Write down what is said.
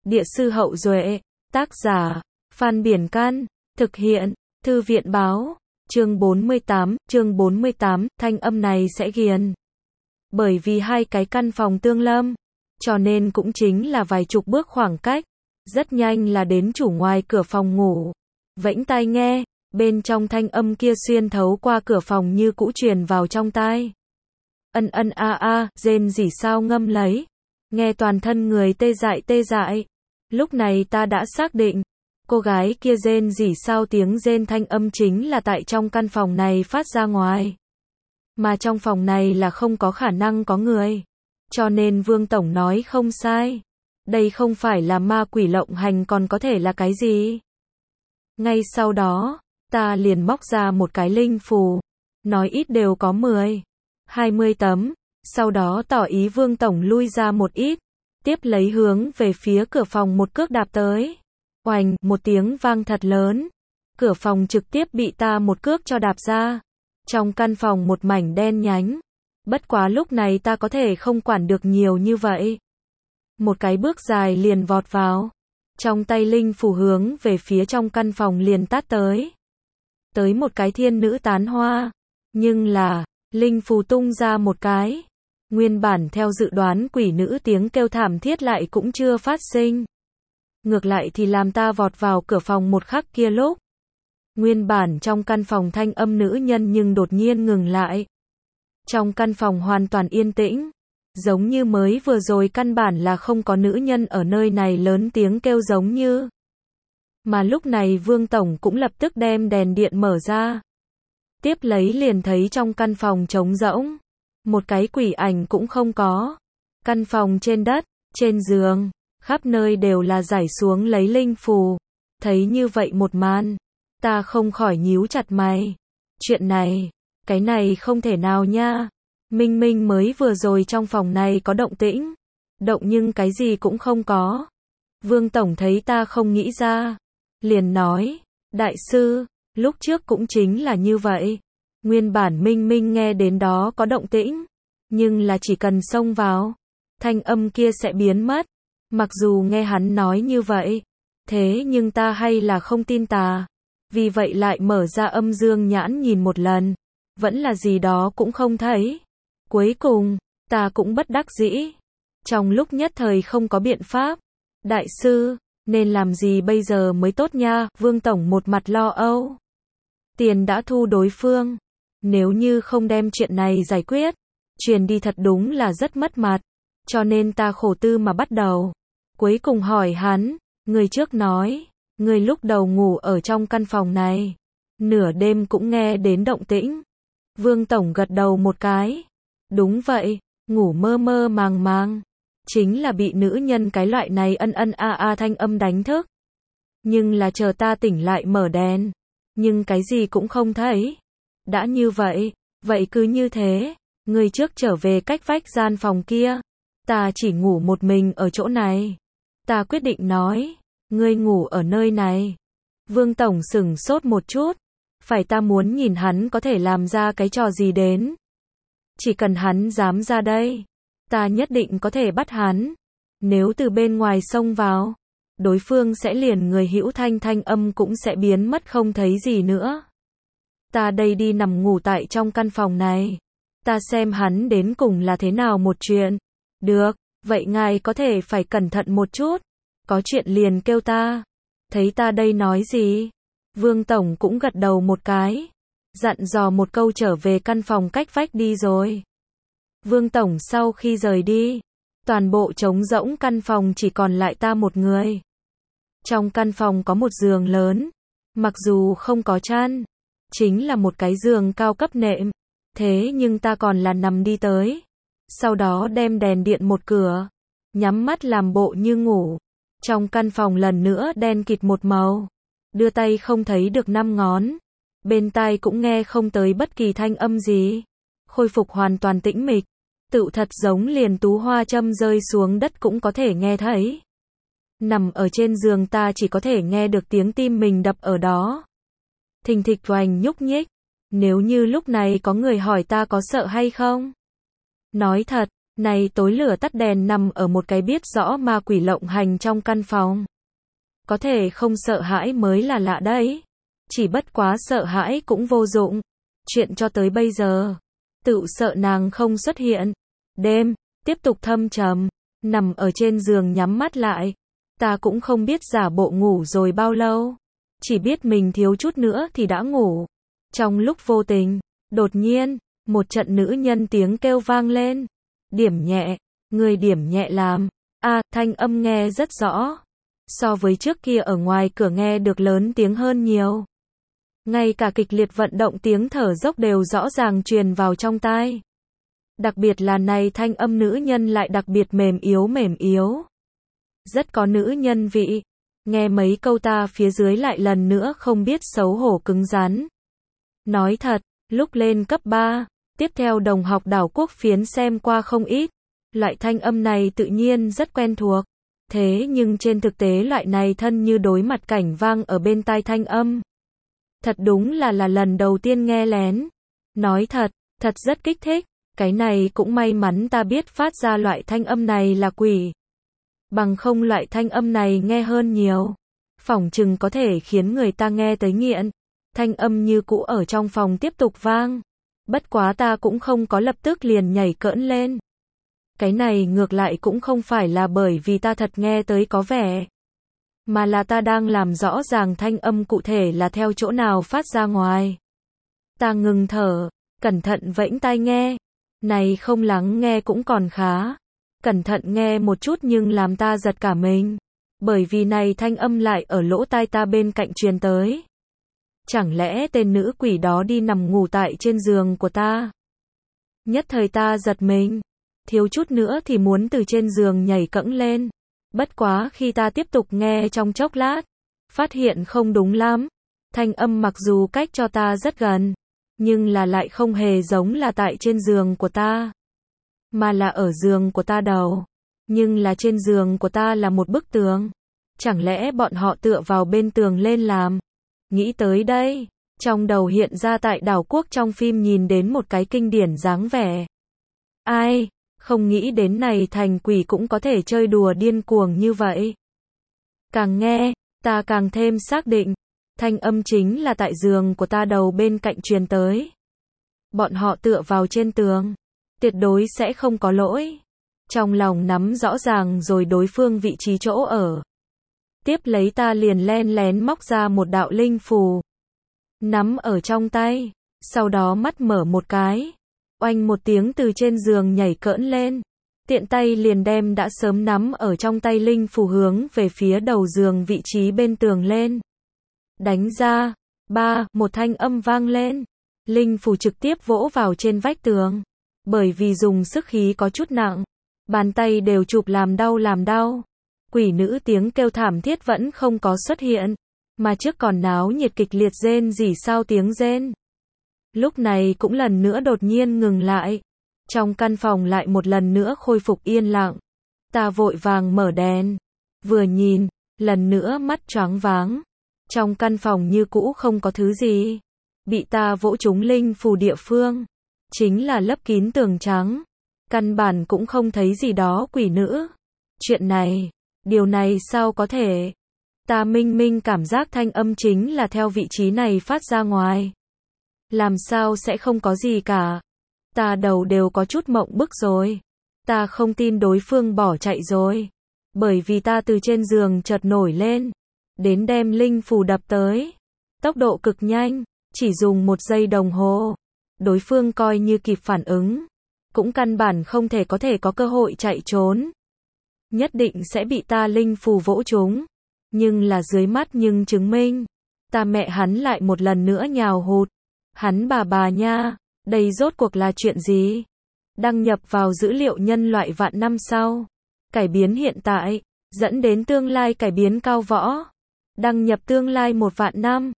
Địa sư Hậu Duệ, tác giả, Phan Biển Can, thực hiện, Thư viện báo, chương 48, thanh âm này sẽ ghiền. Bởi vì hai cái căn phòng tương lâm, cho nên cũng chính là vài chục bước khoảng cách, rất nhanh là đến chủ ngoài cửa phòng ngủ. Vẫy tai nghe, bên trong thanh âm kia xuyên thấu qua cửa phòng như cũ truyền vào trong tai. Ân ân a a, rên rỉ sao ngâm lấy, nghe toàn thân người tê dại. Lúc này ta đã xác định, cô gái kia rên rỉ sao tiếng rên thanh âm chính là tại trong căn phòng này phát ra ngoài. Mà trong phòng này là không có khả năng có người. Cho nên Vương Tổng nói không sai. Đây không phải là ma quỷ lộng hành còn có thể là cái gì. Ngay sau đó, ta liền móc ra một cái linh phù. Nói ít đều có 10, 20 tấm. Sau đó tỏ ý Vương Tổng lui ra một ít. Tiếp lấy hướng về phía cửa phòng một cước đạp tới. Oành, một tiếng vang thật lớn. Cửa phòng trực tiếp bị ta một cước cho đạp ra. Trong căn phòng một mảnh đen nhánh. Bất quá lúc này ta có thể không quản được nhiều như vậy. Một cái bước dài liền vọt vào. Trong tay linh phù hướng về phía trong căn phòng liền tát tới. Tới một cái thiên nữ tán hoa. Nhưng là, linh phù tung ra một cái. Nguyên bản theo dự đoán quỷ nữ tiếng kêu thảm thiết lại cũng chưa phát sinh. Ngược lại thì làm ta vọt vào cửa phòng một khắc kia lúc. Nguyên bản trong căn phòng thanh âm nữ nhân nhưng đột nhiên ngừng lại. Trong căn phòng hoàn toàn yên tĩnh. Giống như mới vừa rồi căn bản là không có nữ nhân ở nơi này lớn tiếng kêu giống như. Mà lúc này Vương Tổng cũng lập tức đem đèn điện mở ra. Tiếp lấy liền thấy trong căn phòng trống rỗng. Một cái quỷ ảnh cũng không có. Căn phòng trên đất, trên giường, khắp nơi đều là rải xuống lấy linh phù. Thấy như vậy một màn, ta không khỏi nhíu chặt mày. Chuyện này, cái này không thể nào nha. Minh Minh mới vừa rồi trong phòng này có động tĩnh. Động nhưng cái gì cũng không có. Vương Tổng thấy ta không nghĩ ra. Liền nói, đại sư, lúc trước cũng chính là như vậy. Nguyên bản Minh Minh nghe đến đó có động tĩnh. Nhưng là chỉ cần xông vào, thanh âm kia sẽ biến mất. Mặc dù nghe hắn nói như vậy. Thế nhưng ta hay là không tin tà. Vì vậy lại mở ra âm dương nhãn nhìn một lần. Vẫn là gì đó cũng không thấy. Cuối cùng, ta cũng bất đắc dĩ. Trong lúc nhất thời không có biện pháp. Đại sư, nên làm gì bây giờ mới tốt nha? Vương Tổng một mặt lo âu. Tiền đã thu đối phương. Nếu như không đem chuyện này giải quyết, truyền đi thật đúng là rất mất mặt. Cho nên ta khổ tư mà bắt đầu. Cuối cùng hỏi hắn, người trước nói, người lúc đầu ngủ ở trong căn phòng này. Nửa đêm cũng nghe đến động tĩnh. Vương Tổng gật đầu một cái. Đúng vậy, ngủ mơ mơ màng màng. Chính là bị nữ nhân cái loại này ân ân a a thanh âm đánh thức. Nhưng là chờ ta tỉnh lại mở đèn. Nhưng cái gì cũng không thấy. Đã như vậy, vậy cứ như thế. Người trước trở về cách vách gian phòng kia. Ta chỉ ngủ một mình ở chỗ này. Ta quyết định nói. Ngươi ngủ ở nơi này. Vương Tổng sửng sốt một chút. Phải ta muốn nhìn hắn có thể làm ra cái trò gì đến. Chỉ cần hắn dám ra đây. Ta nhất định có thể bắt hắn. Nếu từ bên ngoài xông vào. Đối phương sẽ liền người hữu thanh âm cũng sẽ biến mất không thấy gì nữa. Ta đây đi nằm ngủ tại trong căn phòng này. Ta xem hắn đến cùng là thế nào một chuyện. Được, vậy ngài có thể phải cẩn thận một chút. Có chuyện liền kêu ta. Thấy ta đây nói gì? Vương Tổng cũng gật đầu một cái. Dặn dò một câu trở về căn phòng cách vách đi rồi. Vương Tổng sau khi rời đi. Toàn bộ trống rỗng căn phòng chỉ còn lại ta một người. Trong căn phòng có một giường lớn. Mặc dù không có chăn. Chính là một cái giường cao cấp nệm. Thế nhưng ta còn là nằm đi tới. Sau đó đem đèn điện một cửa. Nhắm mắt làm bộ như ngủ. Trong căn phòng lần nữa đen kịt một màu. Đưa tay không thấy được 5 ngón. Bên tai cũng nghe không tới bất kỳ thanh âm gì. Khôi phục hoàn toàn tĩnh mịch. Tựu thật giống liền tú hoa châm rơi xuống đất cũng có thể nghe thấy. Nằm ở trên giường ta chỉ có thể nghe được tiếng tim mình đập ở đó. Thình thịch oành nhúc nhích. Nếu như lúc này có người hỏi ta có sợ hay không? Nói thật, Này tối lửa tắt đèn nằm ở một cái biết rõ ma quỷ lộng hành trong căn phòng. Có thể không sợ hãi mới là lạ đấy. Chỉ bất quá sợ hãi cũng vô dụng. Chuyện cho tới bây giờ, tự sợ nàng không xuất hiện. Đêm, tiếp tục thâm trầm, nằm ở trên giường nhắm mắt lại. Ta cũng không biết giả bộ ngủ rồi bao lâu. Chỉ biết mình thiếu chút nữa thì đã ngủ. Trong lúc vô tình, đột nhiên, một trận nữ nhân tiếng kêu vang lên. Điểm nhẹ, người điểm nhẹ làm. Thanh âm nghe rất rõ. So với trước kia ở ngoài cửa nghe được lớn tiếng hơn nhiều. Ngay cả kịch liệt vận động tiếng thở dốc đều rõ ràng truyền vào trong tai. Đặc biệt là này thanh âm nữ nhân lại đặc biệt mềm yếu. Rất có nữ nhân vị. Nghe mấy câu ta phía dưới lại lần nữa không biết xấu hổ cứng rắn. Nói thật, lúc lên cấp 3, tiếp theo đồng học đảo quốc phiến xem qua không ít. Loại thanh âm này tự nhiên rất quen thuộc. Thế nhưng trên thực tế loại này thân như đối mặt cảnh vang ở bên tai thanh âm. Thật đúng là lần đầu tiên nghe lén. Nói thật, thật rất kích thích. Cái này cũng may mắn ta biết phát ra loại thanh âm này là quỷ. Bằng không loại thanh âm này nghe hơn nhiều. Phỏng chừng có thể khiến người ta nghe tới nghiện. Thanh âm như cũ ở trong phòng tiếp tục vang. Bất quá ta cũng không có lập tức liền nhảy cỡn lên. Cái này ngược lại cũng không phải là bởi vì ta thật nghe tới có vẻ. Mà là ta đang làm rõ ràng thanh âm cụ thể là theo chỗ nào phát ra ngoài. Ta ngừng thở, cẩn thận vẫy tai nghe. Này không lắng nghe cũng còn khá. Cẩn thận nghe một chút nhưng làm ta giật cả mình. Bởi vì này thanh âm lại ở lỗ tai ta bên cạnh truyền tới. Chẳng lẽ tên nữ quỷ đó đi nằm ngủ tại trên giường của ta? Nhất thời ta giật mình. Thiếu chút nữa thì muốn từ trên giường nhảy cẫng lên. Bất quá khi ta tiếp tục nghe trong chốc lát, phát hiện không đúng lắm. Thanh âm mặc dù cách cho ta rất gần, nhưng là lại không hề giống là tại trên giường của ta. Mà là ở giường của ta đầu. Nhưng là trên giường của ta là một bức tường. Chẳng lẽ bọn họ tựa vào bên tường lên làm? Nghĩ tới đây, trong đầu hiện ra tại đảo quốc trong phim nhìn đến một cái kinh điển dáng vẻ. Ai, không nghĩ đến này thành quỷ cũng có thể chơi đùa điên cuồng như vậy. Càng nghe, ta càng thêm xác định, thanh âm chính là tại giường của ta đầu bên cạnh truyền tới. Bọn họ tựa vào trên tường, tuyệt đối sẽ không có lỗi. Trong lòng nắm rõ ràng rồi đối phương vị trí chỗ ở. Tiếp lấy ta liền len lén móc ra một đạo linh phù. Nắm ở trong tay, sau đó mắt mở một cái. Oanh một tiếng từ trên giường nhảy cỡn lên. Tiện tay liền đem đã sớm nắm ở trong tay linh phù hướng về phía đầu giường vị trí bên tường lên. Đánh ra. Một thanh âm vang lên. Linh phù trực tiếp vỗ vào trên vách tường. Bởi vì dùng sức khí có chút nặng. Bàn tay đều chụp làm đau. Quỷ nữ tiếng kêu thảm thiết vẫn không có xuất hiện. Mà trước còn náo nhiệt kịch liệt rên rỉ sao tiếng rên. Lúc này cũng lần nữa đột nhiên ngừng lại. Trong căn phòng lại một lần nữa khôi phục yên lặng. Ta vội vàng mở đèn. Vừa nhìn, lần nữa mắt choáng váng. Trong căn phòng như cũ không có thứ gì. Bị ta vỗ trúng linh phù địa phương. Chính là lấp kín tường trắng. Căn bản cũng không thấy gì đó quỷ nữ. Chuyện này, điều này sao có thể? Ta minh cảm giác thanh âm chính là theo vị trí này phát ra ngoài. Làm sao sẽ không có gì cả? Ta đầu đều có chút mộng bức rồi. Ta không tin đối phương bỏ chạy rồi. Bởi vì ta từ trên giường chợt nổi lên. Đến đem linh phù đập tới. Tốc độ cực nhanh. Chỉ dùng 1 giây đồng hồ. Đối phương coi như kịp phản ứng. Cũng căn bản không thể có cơ hội chạy trốn. Nhất định sẽ bị ta linh phù vỗ trúng. Nhưng là dưới mắt nhưng chứng minh. Ta mẹ hắn lại một lần nữa nhào hụt. Hắn bà nha, đây rốt cuộc là chuyện gì? Đăng nhập vào dữ liệu nhân loại vạn năm sau. Cải biến hiện tại, dẫn đến tương lai cải biến cao võ. Đăng nhập tương lai 1 vạn năm.